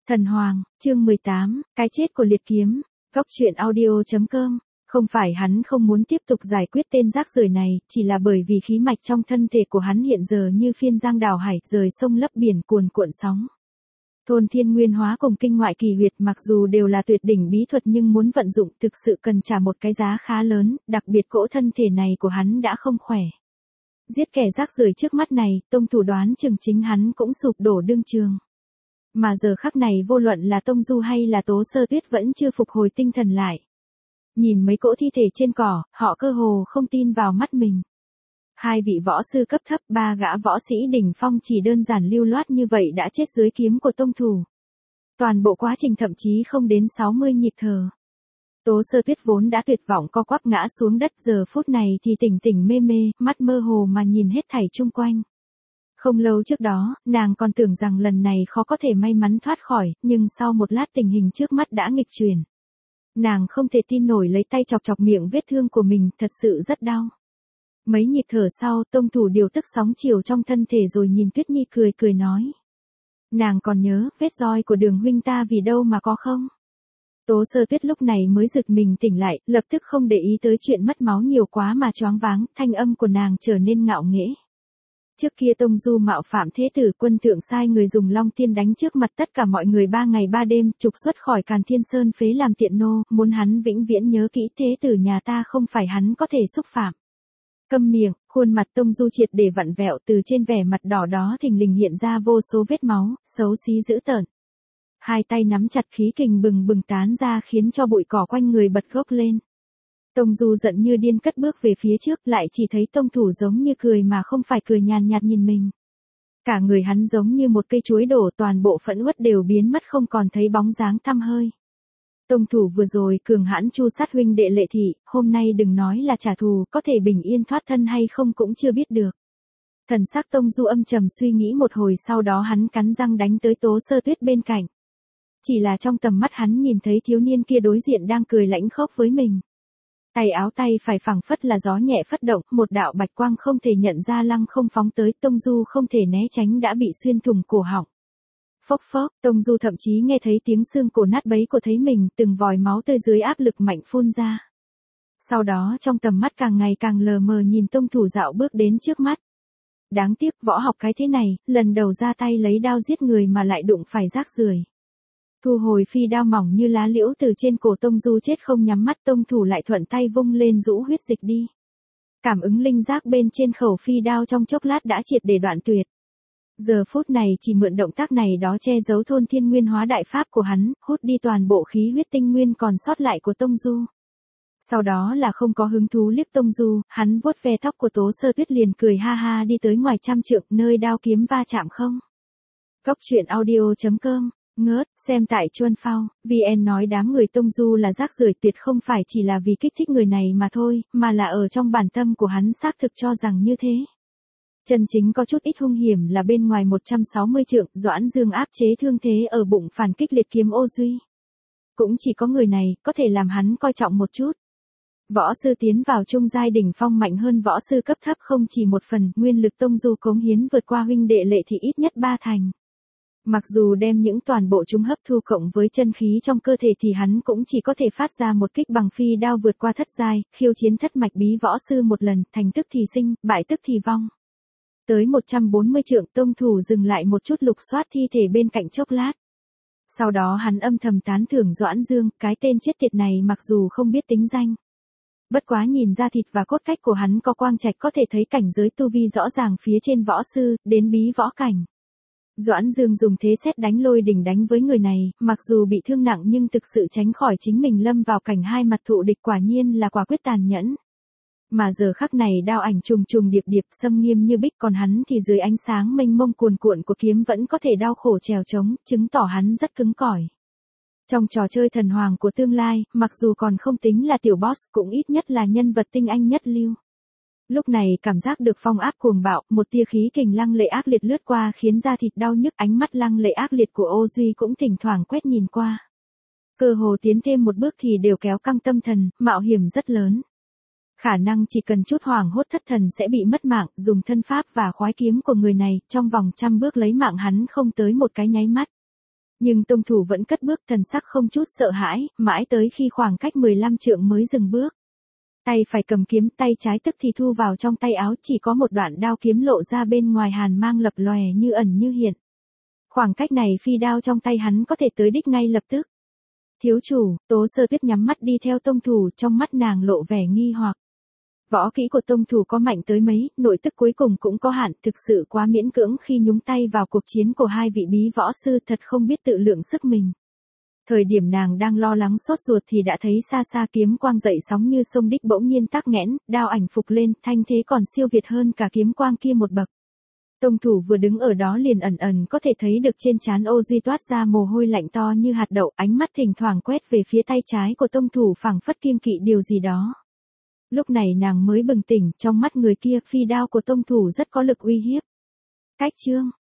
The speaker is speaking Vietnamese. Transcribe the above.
Thần Hoàng, chương 18, cái chết của liệt kiếm. Góc truyện audio.com. Không phải hắn không muốn tiếp tục giải quyết tên rác rưởi này, chỉ là bởi vì khí mạch trong thân thể của hắn hiện giờ như phiên giang đảo hải, rời sông lấp biển cuồn cuộn sóng. Thôn thiên nguyên hóa cùng kinh ngoại kỳ huyệt mặc dù đều là tuyệt đỉnh bí thuật nhưng muốn vận dụng thực sự cần trả một cái giá khá lớn, đặc biệt cỗ thân thể này của hắn đã không khỏe. Giết kẻ rác rưởi trước mắt này, Tông thủ đoán chừng chính hắn cũng sụp đổ đương trường. Mà giờ khắc này vô luận là Tông Du hay là Tố Sơ Tuyết vẫn chưa phục hồi tinh thần lại. Nhìn mấy cỗ thi thể trên cỏ, họ cơ hồ không tin vào mắt mình. Hai vị võ sư cấp thấp, ba gã võ sĩ đỉnh phong chỉ đơn giản lưu loát như vậy đã chết dưới kiếm của Tông thủ. Toàn bộ quá trình thậm chí không đến 60 nhịp thở. Tố Sơ Tuyết vốn đã tuyệt vọng co quắp ngã xuống đất, giờ phút này thì tỉnh tỉnh mê mê, mắt mơ hồ mà nhìn hết thảy chung quanh. Không lâu trước đó, nàng còn tưởng rằng lần này khó có thể may mắn thoát khỏi, nhưng sau một lát tình hình trước mắt đã nghịch chuyển. Nàng không thể tin nổi lấy tay chọc chọc miệng vết thương của mình, thật sự rất đau. Mấy nhịp thở sau, Tông thủ điều tức sóng chiều trong thân thể rồi nhìn Tuyết Nhi cười cười nói. Nàng còn nhớ, vết roi của Đường huynh ta vì đâu mà có không? Tố Sơ Tuyết lúc này mới giật mình tỉnh lại, lập tức không để ý tới chuyện mất máu nhiều quá mà choáng váng, thanh âm của nàng trở nên ngạo nghễ. Trước kia Tông Du mạo phạm thế tử, quân thượng sai người dùng Long Tiên đánh trước mặt tất cả mọi người 3 ngày 3 đêm, trục xuất khỏi Càn Thiên Sơn phế làm tiện nô, muốn hắn vĩnh viễn nhớ kỹ thế tử nhà ta không phải hắn có thể xúc phạm. Câm miệng, khuôn mặt Tông Du triệt để vặn vẹo, từ trên vẻ mặt đỏ đó thình lình hiện ra vô số vết máu, xấu xí dữ tợn. Hai tay nắm chặt, khí kình bừng bừng tán ra khiến cho bụi cỏ quanh người bật gốc lên. Tông Du giận như điên cất bước về phía trước, lại chỉ thấy Tông thủ giống như cười mà không phải cười, nhàn nhạt nhìn mình. Cả người hắn giống như một cây chuối đổ, toàn bộ phẫn uất đều biến mất không còn thấy bóng dáng tăm hơi. Tông thủ vừa rồi cường hãn chu sát huynh đệ Lệ Thị, hôm nay đừng nói là trả thù, có thể bình yên thoát thân hay không cũng chưa biết được. Thần sắc Tông Du âm trầm suy nghĩ một hồi, sau đó hắn cắn răng đánh tới Tố Sơ Tuyết bên cạnh. Chỉ là trong tầm mắt hắn nhìn thấy thiếu niên kia đối diện đang cười lãnh khốc với mình. Tay áo tay phải phẳng phất là gió nhẹ phất động, một đạo bạch quang không thể nhận ra lăng không phóng tới, Tông Du không thể né tránh đã bị xuyên thủng cổ họng. Phốc phốc, Tông Du thậm chí nghe thấy tiếng xương cổ nát bấy của thấy mình, từng vòi máu tươi dưới áp lực mạnh phun ra. Sau đó trong tầm mắt càng ngày càng lờ mờ nhìn Tông thủ dạo bước đến trước mắt. Đáng tiếc võ học cái thế này, lần đầu ra tay lấy đao giết người mà lại đụng phải rác rưởi. Thu hồi phi đao mỏng như lá liễu từ trên cổ Tông Du chết không nhắm mắt, Tông thủ lại thuận tay vung lên rũ huyết dịch đi. Cảm ứng linh giác bên trên khẩu phi đao trong chốc lát đã triệt để đoạn tuyệt. Giờ phút này chỉ mượn động tác này đó che giấu thôn thiên nguyên hóa đại pháp của hắn, hút đi toàn bộ khí huyết tinh nguyên còn sót lại của Tông Du. Sau đó là không có hứng thú liếc Tông Du, hắn vuốt ve tóc của Tố Sơ Tuyết liền cười ha ha đi tới ngoài trăm trượng nơi đao kiếm va chạm không. Góc truyện audio.com. Ngớt, xem tại Chuân Phao, VN nói đám người Tông Du là rác rưởi tuyệt không phải chỉ là vì kích thích người này mà thôi, mà là ở trong bản tâm của hắn xác thực cho rằng như thế. Chân chính có chút ít hung hiểm là bên ngoài 160 trượng, Doãn Dương áp chế thương thế ở bụng phản kích liệt kiếm Ô Duy. Cũng chỉ có người này, có thể làm hắn coi trọng một chút. Võ sư tiến vào trung giai đỉnh phong mạnh hơn võ sư cấp thấp không chỉ một phần, nguyên lực Tông Du cống hiến vượt qua huynh đệ Lệ Thị ít nhất 3 thành. Mặc dù đem những toàn bộ chúng hấp thu cộng với chân khí trong cơ thể thì hắn cũng chỉ có thể phát ra một kích bằng phi đao vượt qua thất giai, khiêu chiến thất mạch bí võ sư một lần, thành tức thì sinh, bại tức thì vong. Tới 140 trượng, Tông thủ dừng lại một chút lục soát thi thể bên cạnh chốc lát. Sau đó hắn âm thầm tán thưởng Doãn Dương, cái tên chết tiệt này mặc dù không biết tính danh. Bất quá nhìn ra thịt và cốt cách của hắn có quang trạch, có thể thấy cảnh giới tu vi rõ ràng phía trên võ sư, đến bí võ cảnh. Doãn Dương dùng thế xét đánh lôi đỉnh đánh với người này, mặc dù bị thương nặng nhưng thực sự tránh khỏi chính mình lâm vào cảnh hai mặt thụ địch, quả nhiên là quả quyết tàn nhẫn. Mà giờ khắc này đao ảnh trùng trùng điệp điệp, xâm nghiêm như bích, còn hắn thì dưới ánh sáng mênh mông cuồn cuộn của kiếm vẫn có thể đau khổ trèo trống, chứng tỏ hắn rất cứng cỏi. Trong trò chơi thần hoàng của tương lai, mặc dù còn không tính là tiểu boss, cũng ít nhất là nhân vật tinh anh nhất lưu. Lúc này cảm giác được phong áp cuồng bạo, một tia khí kình lăng lệ ác liệt lướt qua khiến da thịt đau nhức, ánh mắt lăng lệ ác liệt của Ô Duy cũng thỉnh thoảng quét nhìn qua. Cơ hồ tiến thêm một bước thì đều kéo căng tâm thần, mạo hiểm rất lớn. Khả năng chỉ cần chút hoảng hốt thất thần sẽ bị mất mạng, dùng thân pháp và khoái kiếm của người này, trong vòng 100 bước lấy mạng hắn không tới một cái nháy mắt. Nhưng tông thủ vẫn cất bước thần sắc không chút sợ hãi, mãi tới khi khoảng cách 15 trượng mới dừng bước. Tay phải cầm kiếm, tay trái tức thì thu vào trong tay áo, chỉ có một đoạn đao kiếm lộ ra bên ngoài, hàn mang lập lòe như ẩn như hiện. Khoảng cách này phi đao trong tay hắn có thể tới đích ngay lập tức. Thiếu chủ, Tố Sơ Tuyết nhắm mắt đi theo tông thủ, trong mắt nàng lộ vẻ nghi hoặc. Võ kỹ của tông thủ có mạnh tới mấy, nội tức cuối cùng cũng có hạn, thực sự quá miễn cưỡng khi nhúng tay vào cuộc chiến của hai vị bí võ sư, thật không biết tự lượng sức mình. Thời điểm nàng đang lo lắng sốt ruột thì đã thấy xa xa kiếm quang dậy sóng như sông đích bỗng nhiên tắc nghẽn, đao ảnh phục lên, thanh thế còn siêu việt hơn cả kiếm quang kia một bậc. Tông thủ vừa đứng ở đó liền ẩn ẩn có thể thấy được trên trán Ô Duy toát ra mồ hôi lạnh to như hạt đậu, ánh mắt thỉnh thoảng quét về phía tay trái của tông thủ phảng phất kiêng kỵ điều gì đó. Lúc này nàng mới bừng tỉnh, trong mắt người kia phi đao của tông thủ rất có lực uy hiếp. Cách chương